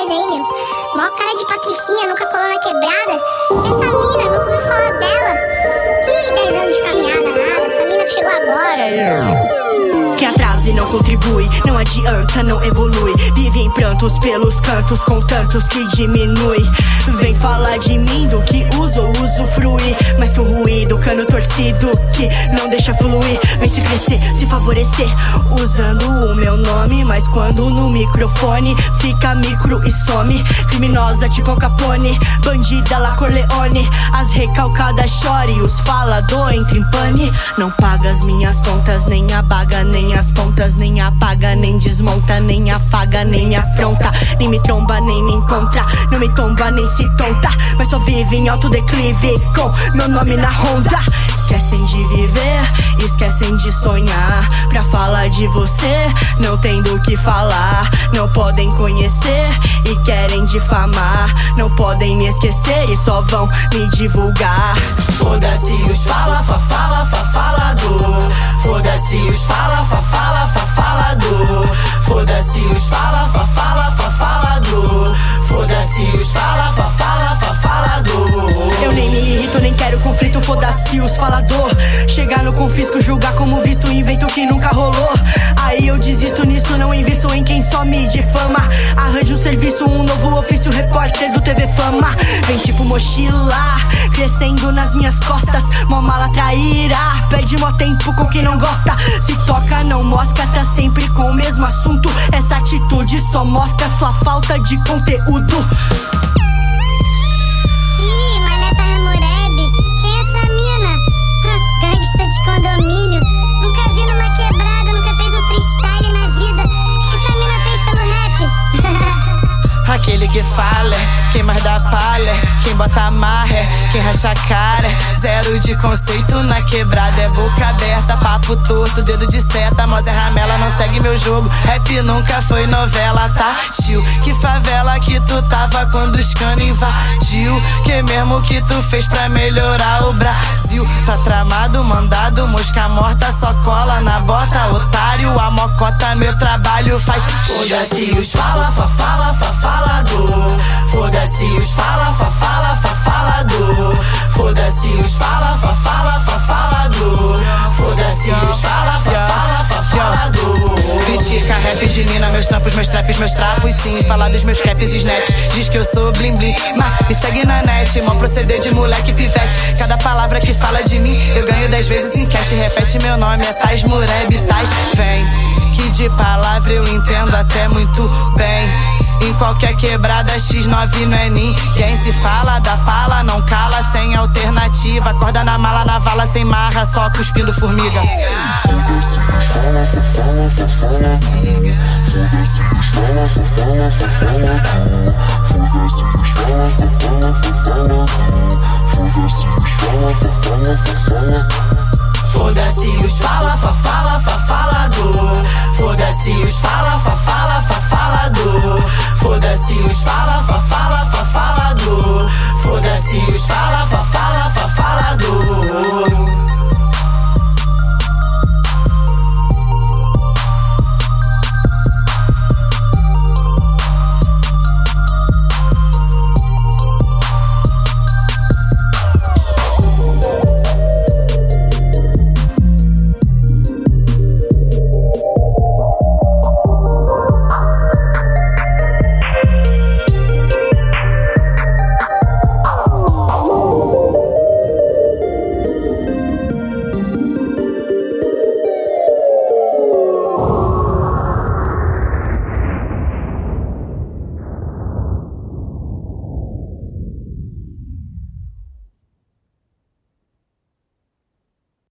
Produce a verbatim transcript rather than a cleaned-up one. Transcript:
atrás aí, meu. Mó cara de patricinha, nunca colou na quebrada. Essa mina, nunca ouvi falar dela. Que dez anos de caminhada, nada. Essa mina que chegou agora. Quem atrasa e não contribui, não adianta, não evolui. Vive em prantos pelos cantos, com tantos que diminui. Vem falar de mim, do que uso ou usufrui. Mas com ruído, cano torcido, que não deixa fluir. Vem se crescer, se favorecer, usando o meu nome. Mas quando no microfone, fica micro e some. Criminosa tipo Al Capone, bandida La Corleone. As recalcadas chore, os falador entra em pane. Não paga as minhas contas, nem abaga, nem as pontas, nem apaga, nem desmonta, nem afaga, nem afronta, nem me tromba, nem me encontra, não me tomba, nem se tonta, mas só vive em alto declive com meu nome na ronda. Esquecem de viver, esquecem de sonhar. Pra falar de você, não tem do que falar. Não podem conhecer e querem difamar. Não podem me esquecer e só vão me divulgar. Foda-se os fala, fa, fala, fa, falador. Foda-se os fala, fa, fala, fa, falador. Foda-se os fala, fa, fala, fa, falador. Foda-se os fala, fa, fala, fa, falador. Eu nem me irrito, nem quero conflito, foda-se os falador. Chegar no confisco, julgar como visto, invento que nunca rolou. Aí eu desisto nisso, não invisto em quem só me difama. Arranjo um serviço, um novo ofício, repórter do T V Fama. Vem tipo mochila, crescendo nas minhas costas. Mó mala traíra, perde mó tempo com quem não gosta. Se toca, não mosca, tá sempre com o mesmo assunto. Essa atitude só mostra sua falta de conteúdo. Gangsta de condomínio, nunca vi numa quebrada, nunca fez um freestyle na vida. O que essa mina fez pelo rap? Aquele que fala, quem mais dá palha, quem bota marra, quem racha a cara. Zero de conceito na quebrada, é boca aberta, papo torto, dedo de seta. Mó Zé Ramela não segue meu jogo, rap nunca foi novela, tá? Tio, que favela que tu tava quando os cano invadiu? Que mesmo que tu fez pra melhorar o Brasil? Tá tramado, mandado, mosca morta, só cola na bota. Otário, a mocota, meu trabalho faz. Foda-se os fala, fa, fala, fa, falador. Foda-se os fala, fa, fala, fa, falador. Foda-se os fala, fa, fala, fa, falador. Foda-se os fala, fa, fala, fa, falador. Critica rap de Nina, meus trampos, meus traps, meus trapos. Sim, falar dos meus caps e snaps. Diz que eu sou blim blim, mas me segue na net. Mó proceder de moleque pivete. Cada palavra que fala de mim, eu ganho dez vezes em cash. Repete meu nome, é Tais Mureb, Tais. Vem, que de palavra eu entendo até muito bem. Em qualquer quebrada, X nove não é ninguém. Se fala da pala, não cala, sem alternativa. Acorda na mala, na vala, sem marra, só cuspindo formiga. Foda-se os fala, fa, fala, fa, fala. Foda-se os fala, fa, fala, fa, fala. Foda-se os fala, fa, fala, fa, fala. Foda-se os fala, fa, fala, fa, fala. Foda-se os fala, fa, fala, fa, falador. Foda-se os fala.